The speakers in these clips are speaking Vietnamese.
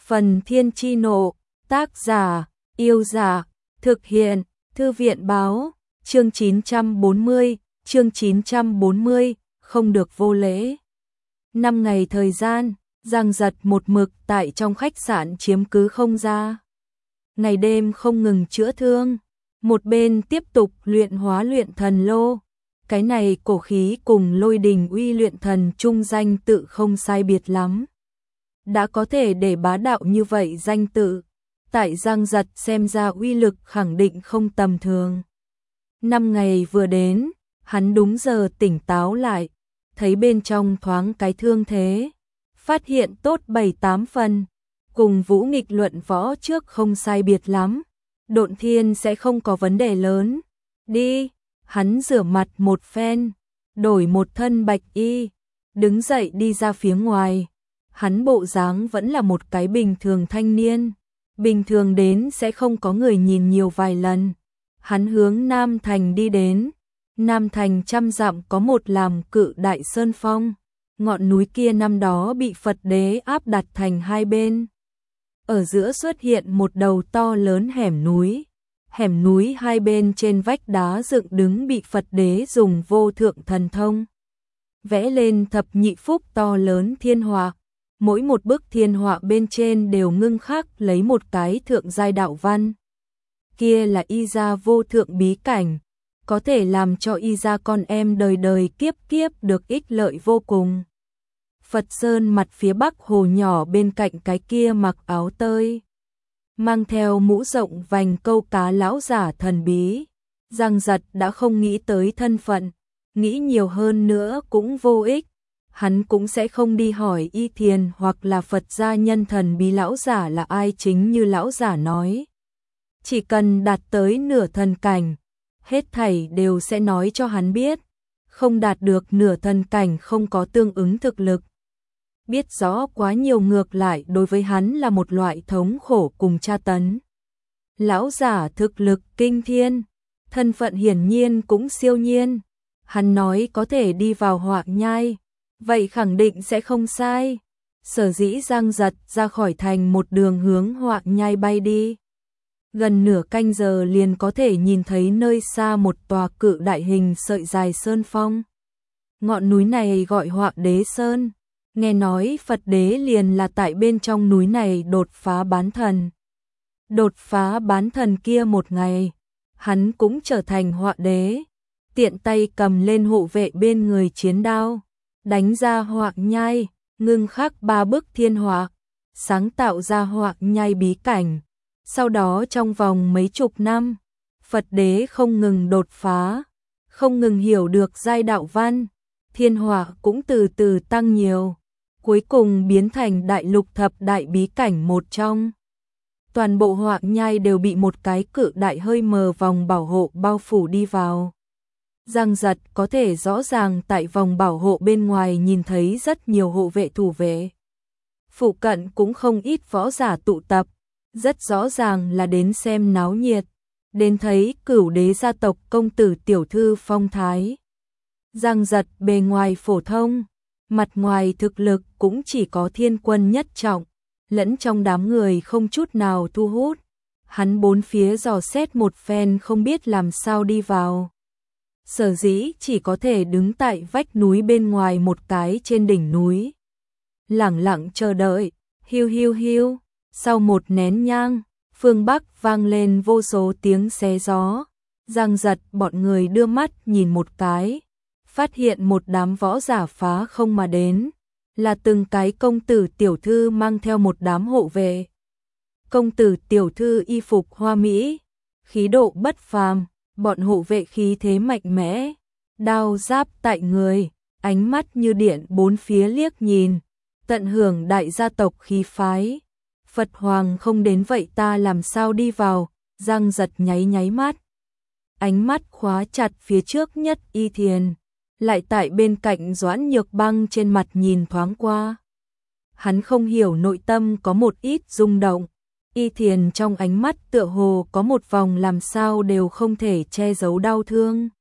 Phần Thiên Chi Nộ, tác giả, Yêu Giả, thực hiện, Thư viện Báo, chương 940, không được vô lễ. 5 ngày thời gian, Giang Giật một mực tại trong khách sạn chiếm cứ không ra. Ngày đêm không ngừng chữa thương, một bên tiếp tục luyện hóa luyện thần lô. Cái này cổ khí cùng Lôi Đình Uy luyện thần chung danh tự không sai biệt lắm. Đã có thể để bá đạo như vậy danh tự, tại Giang Giật xem ra uy lực khẳng định không tầm thường. 5 ngày vừa đến, hắn đúng giờ tỉnh táo lại, thấy bên trong thoáng cái thương thế, phát hiện tốt 7-8 phần, cùng Vũ Nghịch luận võ trước không sai biệt lắm, Độn Thiên sẽ không có vấn đề lớn. Đi, hắn rửa mặt một phen, đổi một thân bạch y, đứng dậy đi ra phía ngoài. Hắn bộ dáng vẫn là một cái bình thường thanh niên, bình thường đến sẽ không có người nhìn nhiều vài lần. Hắn hướng Nam Thành đi đến, Nam Thành 100 dặm có một làm cự đại sơn phong, ngọn núi kia năm đó bị Phật đế áp đặt thành hai bên. Ở giữa xuất hiện một đầu to lớn hẻm núi hai bên trên vách đá dựng đứng bị Phật đế dùng vô thượng thần thông vẽ lên thập nhị phúc to lớn thiên họa. Mỗi một bức thiên họa bên trên đều ngưng khắc lấy một cái thượng giai đạo văn. Kia là y gia vô thượng bí cảnh, có thể làm cho y gia con em đời đời kiếp kiếp được ích lợi vô cùng. Phật Sơn mặt phía bắc hồ nhỏ bên cạnh cái kia mặc áo tơi, mang theo mũ rộng vành câu cá lão giả thần bí. Giang Giật đã không nghĩ tới thân phận, nghĩ nhiều hơn nữa cũng vô ích. Hắn cũng sẽ không đi hỏi Y Thiền hoặc là Phật gia nhân thần bí lão giả là ai, chính như lão giả nói. Chỉ cần đạt tới nửa thần cảnh, hết thảy đều sẽ nói cho hắn biết. Không đạt được nửa thần cảnh không có tương ứng thực lực. Biết rõ quá nhiều ngược lại đối với hắn là một loại thống khổ cùng tra tấn. Lão giả thực lực kinh thiên, thân phận hiển nhiên cũng siêu nhiên. Hắn nói có thể đi vào Họa Nhai, vậy khẳng định sẽ không sai. Sở dĩ Giang Giật ra khỏi thành một đường hướng Họa Nhai bay đi. Gần nửa canh giờ liền có thể nhìn thấy nơi xa một tòa cự đại hình sợi dài sơn phong. Ngọn núi này gọi Họa Đế Sơn. Nghe nói Phật đế liền là tại bên trong núi này đột phá bán thần. Đột phá bán thần kia một ngày, hắn cũng trở thành Họa Đế. Tiện tay cầm lên hộ vệ bên người chiến đao, đánh ra Họa Nhai, ngưng khắc 3 bức thiên họa, sáng tạo ra Họa Nhai bí cảnh. Sau đó trong vòng mấy chục năm, Phật đế không ngừng đột phá, không ngừng hiểu được giai đạo văn, thiên họa cũng từ từ tăng nhiều, cuối cùng biến thành đại lục thập đại bí cảnh một trong. Toàn bộ Họa Nhai đều bị một cái cự đại hơi mờ vòng bảo hộ bao phủ đi vào. Giang Giật có thể rõ ràng tại vòng bảo hộ bên ngoài nhìn thấy rất nhiều hộ vệ thủ vệ. Phụ cận cũng không ít võ giả tụ tập, rất rõ ràng là đến xem náo nhiệt, đến thấy Cửu đế gia tộc công tử tiểu thư phong thái. Giang Giật bề ngoài phổ thông, mặt ngoài thực lực cũng chỉ có thiên quân nhất trọng, lẫn trong đám người không chút nào thu hút. Hắn bốn phía dò xét một phen không biết làm sao đi vào. Sở dĩ chỉ có thể đứng tại vách núi bên ngoài một cái trên đỉnh núi. Lẳng lặng chờ đợi, hiu hiu hiu, sau một nén nhang, phương Bắc vang lên vô số tiếng xé gió. Giang Giật bọn người đưa mắt nhìn một cái, phát hiện một đám võ giả phá không mà đến, là từng cái công tử tiểu thư mang theo một đám hộ vệ. Công tử tiểu thư y phục hoa mỹ, khí độ bất phàm. Bọn hộ vệ khí thế mạnh mẽ, đao giáp tại người, ánh mắt như điện bốn phía liếc nhìn, tận hưởng đại gia tộc khí phái. Phật Hoàng không đến vậy ta làm sao đi vào? Giang Giật nháy mắt, ánh mắt khóa chặt phía trước nhất Y Thiền, lại tại bên cạnh Doãn Nhược Băng trên mặt nhìn thoáng qua. Hắn không hiểu nội tâm có một ít rung động. Y Thiền trong ánh mắt tựa hồ có một vòng làm sao đều không thể che giấu đau thương.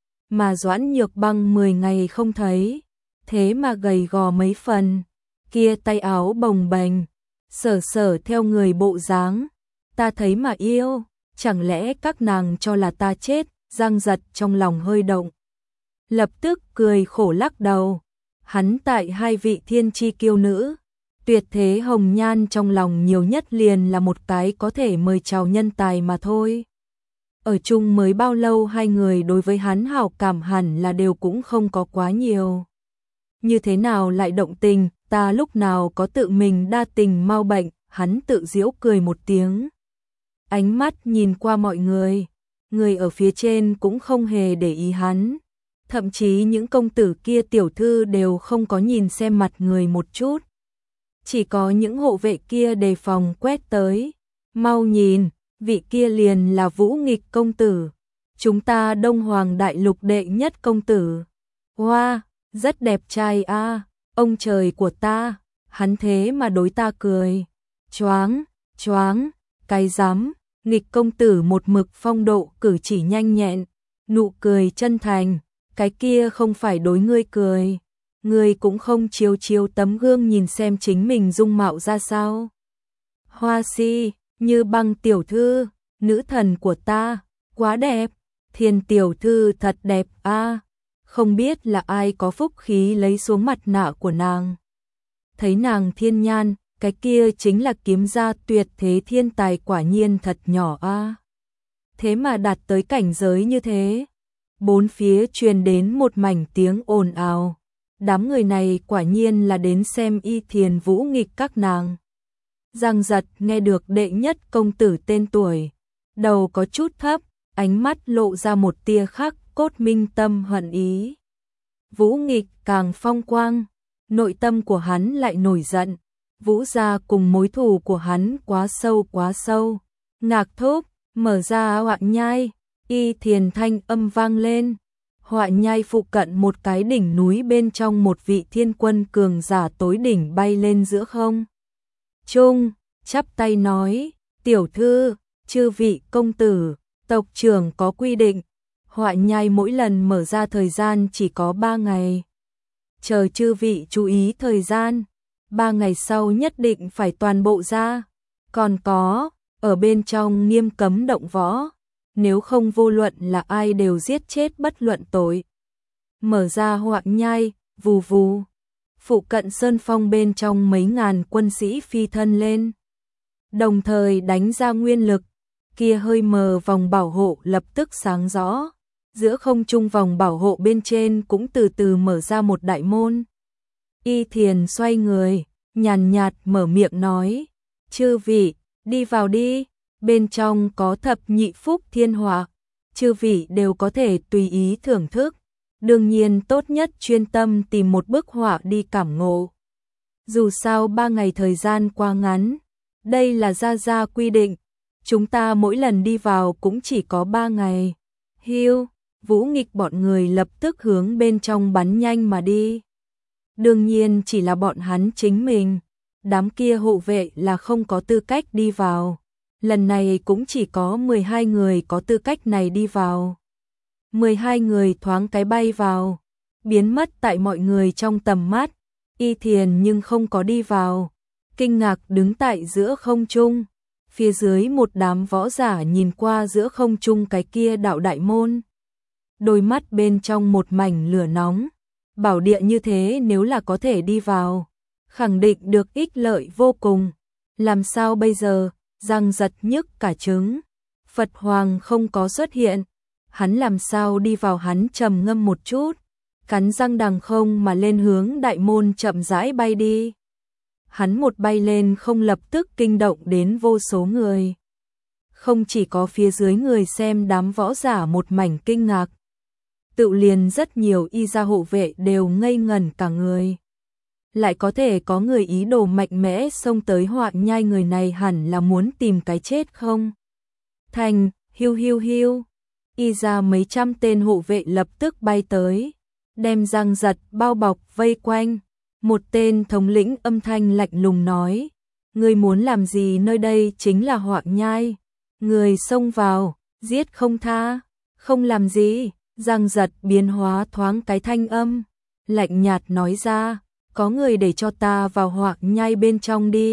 Mà Doãn Nhược Băng 10 ngày không thấy, thế mà gầy gò mấy phần, kia tay áo bồng bềnh, Sở sở theo người bộ dáng, ta thấy mà yêu, chẳng lẽ các nàng cho là ta chết, Giang Giật trong lòng hơi động. Lập tức cười khổ lắc đầu, hắn tại hai vị thiên chi kiêu nữ, tuyệt thế hồng nhan trong lòng nhiều nhất liền là một cái có thể mời chào nhân tài mà thôi. Ở chung mới bao lâu hai người đối với hắn hảo cảm hẳn là đều cũng không có quá nhiều. Như thế nào lại động tình, ta lúc nào có tự mình đa tình mau bệnh, hắn tự giễu cười một tiếng. Ánh mắt nhìn qua mọi người ở phía trên cũng không hề để ý hắn. Thậm chí những công tử kia tiểu thư đều không có nhìn xem mặt người một chút. Chỉ có những hộ vệ kia đề phòng quét tới. Mau nhìn, vị kia liền là Vũ Nghịch công tử. Chúng ta Đông Hoàng Đại Lục đệ nhất công tử. Wow, rất đẹp trai a, ông trời của ta, hắn thế mà đối ta cười. Choáng, choáng, cái dám, Nghịch công tử một mực phong độ cử chỉ nhanh nhẹn, nụ cười chân thành, cái kia không phải đối ngươi cười. Ngươi cũng không chiếu chiếu tấm gương nhìn xem chính mình dung mạo ra sao. Hoa si, như băng tiểu thư, nữ thần của ta, quá đẹp, Thiên tiểu thư thật đẹp a. Không biết là ai có phúc khí lấy xuống mặt nạ của nàng. Thấy nàng thiên nhan, cái kia chính là kiếm gia tuyệt thế thiên tài, quả nhiên thật nhỏ a. Thế mà đạt tới cảnh giới như thế. Bốn phía truyền đến một mảnh tiếng ồn ào. Đám người này quả nhiên là đến xem Y Thiền Vũ Nghịch các nàng. Giang Giật nghe được đệ nhất công tử tên tuổi, đầu có chút thấp, ánh mắt lộ ra một tia khắc cốt minh tâm hận ý. Vũ Nghịch càng phong quang, nội tâm của hắn lại nổi giận. Vũ gia cùng mối thù của hắn quá sâu. Ngạc thúc, mở ra họa nhai, Y Thiền thanh âm vang lên. Họa nhai phụ cận một cái đỉnh núi bên trong một vị thiên quân cường giả tối đỉnh bay lên giữa không trung, chắp tay nói, tiểu thư, chư vị công tử, tộc trưởng có quy định, họa nhai mỗi lần mở ra thời gian chỉ có 3 ngày. Chờ chư vị chú ý thời gian, 3 ngày sau nhất định phải toàn bộ ra. Còn có, ở bên trong nghiêm cấm động võ, nếu không vô luận là ai đều giết chết bất luận tội. Mở ra họa nhai, vù vù. Phụ cận sơn phong bên trong mấy ngàn quân sĩ phi thân lên. Đồng thời đánh ra nguyên lực, kia hơi mờ vòng bảo hộ lập tức sáng rõ. Giữa không trung vòng bảo hộ bên trên cũng từ từ mở ra một đại môn. Y Thiền xoay người, nhàn nhạt mở miệng nói, chư vị, đi vào đi, bên trong có thập nhị phúc thiên họa, chư vị đều có thể tùy ý thưởng thức. Đương nhiên tốt nhất chuyên tâm tìm một bức họa đi cảm ngộ. Dù sao 3 ngày thời gian quá ngắn, đây là gia quy định, chúng ta mỗi lần đi vào cũng chỉ có 3 ngày. Hiu, Vũ Nghịch bọn người lập tức hướng bên trong bắn nhanh mà đi. Đương nhiên chỉ là bọn hắn chính mình, đám kia hộ vệ là không có tư cách đi vào. Lần này cũng chỉ có 12 người có tư cách này đi vào. 12 người thoáng cái bay vào, biến mất tại mọi người trong tầm mắt. Y Thiền nhưng không có đi vào, kinh ngạc đứng tại giữa không trung. Phía dưới một đám võ giả nhìn qua giữa không trung cái kia đạo đại môn. Đôi mắt bên trong một mảnh lửa nóng. Bảo địa như thế nếu là có thể đi vào, khẳng định được ích lợi vô cùng. Làm sao bây giờ? Giang Giật nhức cả trứng. Phật Hoàng không có xuất hiện, hắn làm sao đi vào? Hắn trầm ngâm một chút, cắn răng đằng không mà lên hướng đại môn chậm rãi bay đi. Hắn một bay lên không lập tức kinh động đến vô số người. Không chỉ có phía dưới người xem, đám võ giả một mảnh kinh ngạc. Tự liền rất nhiều y gia hộ vệ đều ngây ngẩn cả người. Lại có thể có người ý đồ mạnh mẽ xông tới họa nhai, người này hẳn là muốn tìm cái chết không? Thành, hiu. Y ra mấy trăm tên hộ vệ lập tức bay tới, đem Giang Giật bao bọc vây quanh. Một tên thống lĩnh âm thanh lạnh lùng nói, ngươi muốn làm gì? Nơi đây chính là họa nhai, người xông vào, giết không tha. Không làm gì. Giang Giật biến hóa thoáng cái thanh âm, lạnh nhạt nói ra, có người để cho ta vào họa nhai bên trong đi.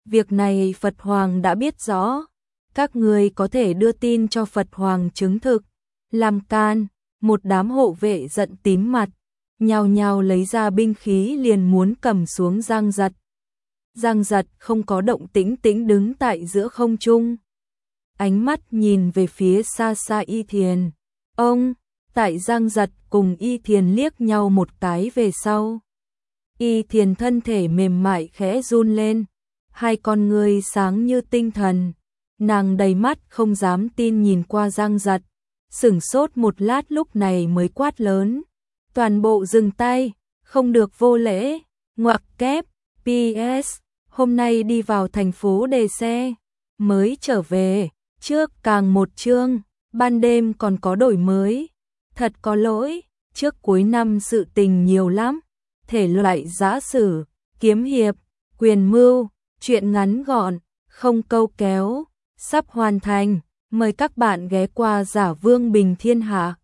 Việc này Phật Hoàng đã biết rõ, các người có thể đưa tin cho Phật Hoàng chứng thực. Làm can, một đám hộ vệ giận tím mặt, nhao nhao lấy ra binh khí liền muốn cầm xuống Giang Giật. Giang Giật không có động tĩnh, đứng tại giữa không trung. Ánh mắt nhìn về phía xa xa Y Thiền. Ông, tại Giang Giật cùng Y Thiền liếc nhau một cái về sau. Y Thiền thân thể mềm mại khẽ run lên, hai con ngươi sáng như tinh thần. Nàng đầy mắt không dám tin nhìn qua Giang Giật, sửng sốt một lát lúc này mới quát lớn. Toàn bộ dừng tay, không được vô lễ, ngoặc kép, PS, hôm nay đi vào thành phố đề xe, mới trở về, trước càng một chương, ban đêm còn có đổi mới, thật có lỗi, trước cuối năm sự tình nhiều lắm, thể loại giã sử, kiếm hiệp, quyền mưu, truyện ngắn gọn, không câu kéo, sắp hoàn thành, mời các bạn ghé qua Giả Vương Bình Thiên Hạ.